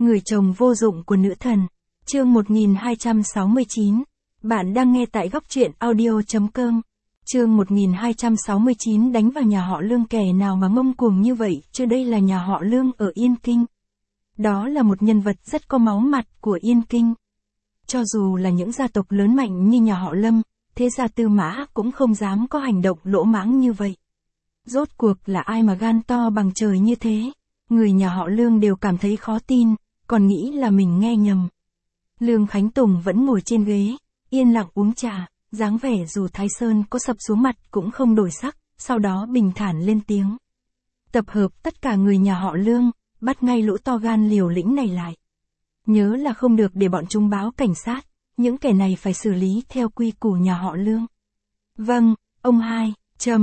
Người chồng vô dụng của nữ thần. Chương 1269. Bạn đang nghe tại góc truyện audio.com. Chương 1269 đánh vào nhà họ Lương, kẻ nào mà ngông cuồng như vậy, chứ đây là nhà họ Lương ở Yên Kinh. Đó là một nhân vật rất có máu mặt của Yên Kinh. Cho dù là những gia tộc lớn mạnh như nhà họ Lâm, thế gia Tư Mã cũng không dám có hành động lỗ mãng như vậy. Rốt cuộc là ai mà gan to bằng trời như thế? Người nhà họ Lương đều cảm thấy khó tin, còn nghĩ là mình nghe nhầm. Lương Khánh Tùng vẫn ngồi trên ghế, yên lặng uống trà, dáng vẻ dù Thái Sơn có sập xuống mặt cũng không đổi sắc, sau đó bình thản lên tiếng. Tập hợp tất cả người nhà họ Lương, bắt ngay lũ to gan liều lĩnh này lại. Nhớ là không được để bọn chúng báo cảnh sát, những kẻ này phải xử lý theo quy củ nhà họ Lương. Vâng, ông hai,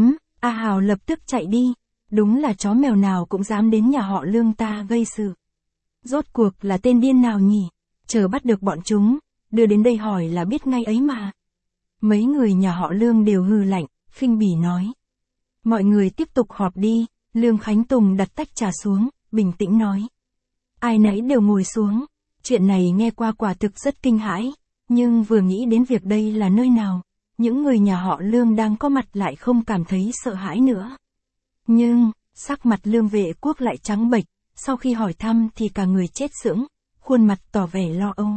A Hào lập tức chạy đi, đúng là chó mèo nào cũng dám đến nhà họ Lương ta gây sự. Rốt cuộc là tên điên nào nhỉ, chờ bắt được bọn chúng, đưa đến đây hỏi là biết ngay ấy mà. Mấy người nhà họ Lương đều hừ lạnh, khinh bỉ nói. Mọi người tiếp tục họp đi, Lương Khánh Tùng đặt tách trà xuống, bình tĩnh nói. Ai nấy đều ngồi xuống, chuyện này nghe qua quả thực rất kinh hãi, nhưng vừa nghĩ đến việc đây là nơi nào, những người nhà họ Lương đang có mặt lại không cảm thấy sợ hãi nữa. Nhưng, sắc mặt Lương Vệ Quốc lại trắng bệch, sau khi hỏi thăm thì cả người chết sững, khuôn mặt tỏ vẻ lo âu.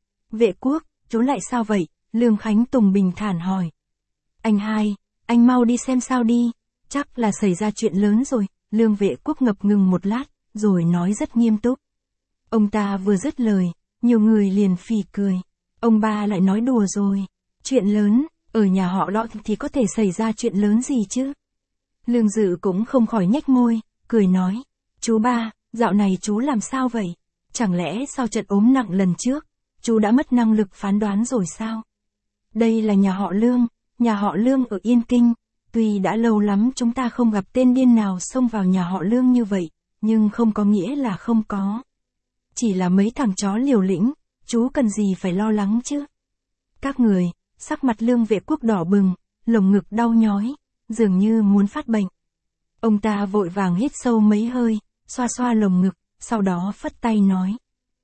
Vệ Quốc, chú lại sao vậy? Lương Khánh Tùng bình thản hỏi. Anh hai, anh mau đi xem sao đi, chắc là xảy ra chuyện lớn rồi. Lương Vệ Quốc ngập ngừng một lát, rồi nói rất nghiêm túc. Ông ta vừa dứt lời, nhiều người liền phì cười. Ông ba lại nói đùa rồi. Chuyện lớn, ở nhà họ đó thì có thể xảy ra chuyện lớn gì chứ? Lương Dự cũng không khỏi nhếch môi, cười nói. Chú ba, dạo này chú làm sao vậy? Chẳng lẽ sau trận ốm nặng lần trước, chú đã mất năng lực phán đoán rồi sao? Đây là nhà họ Lương ở Yên Kinh. Tuy đã lâu lắm chúng ta không gặp tên điên nào xông vào nhà họ Lương như vậy, nhưng không có nghĩa là không có. Chỉ là mấy thằng chó liều lĩnh, chú cần gì phải lo lắng chứ? Các người, sắc mặt Lương Vệ Quốc đỏ bừng, lồng ngực đau nhói, dường như muốn phát bệnh. Ông ta vội vàng hít sâu mấy hơi, xoa xoa lồng ngực, sau đó phất tay nói.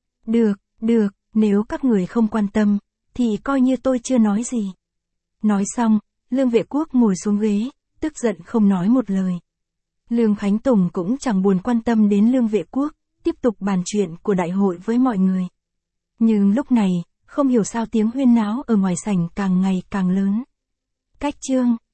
Được, nếu các người không quan tâm, thì coi như tôi chưa nói gì. Nói xong, Lương Vệ Quốc ngồi xuống ghế, tức giận không nói một lời. Lương Khánh Tùng cũng chẳng buồn quan tâm đến Lương Vệ Quốc, tiếp tục bàn chuyện của đại hội với mọi người. Nhưng lúc này, không hiểu sao tiếng huyên náo ở ngoài sảnh càng ngày càng lớn. Cách chương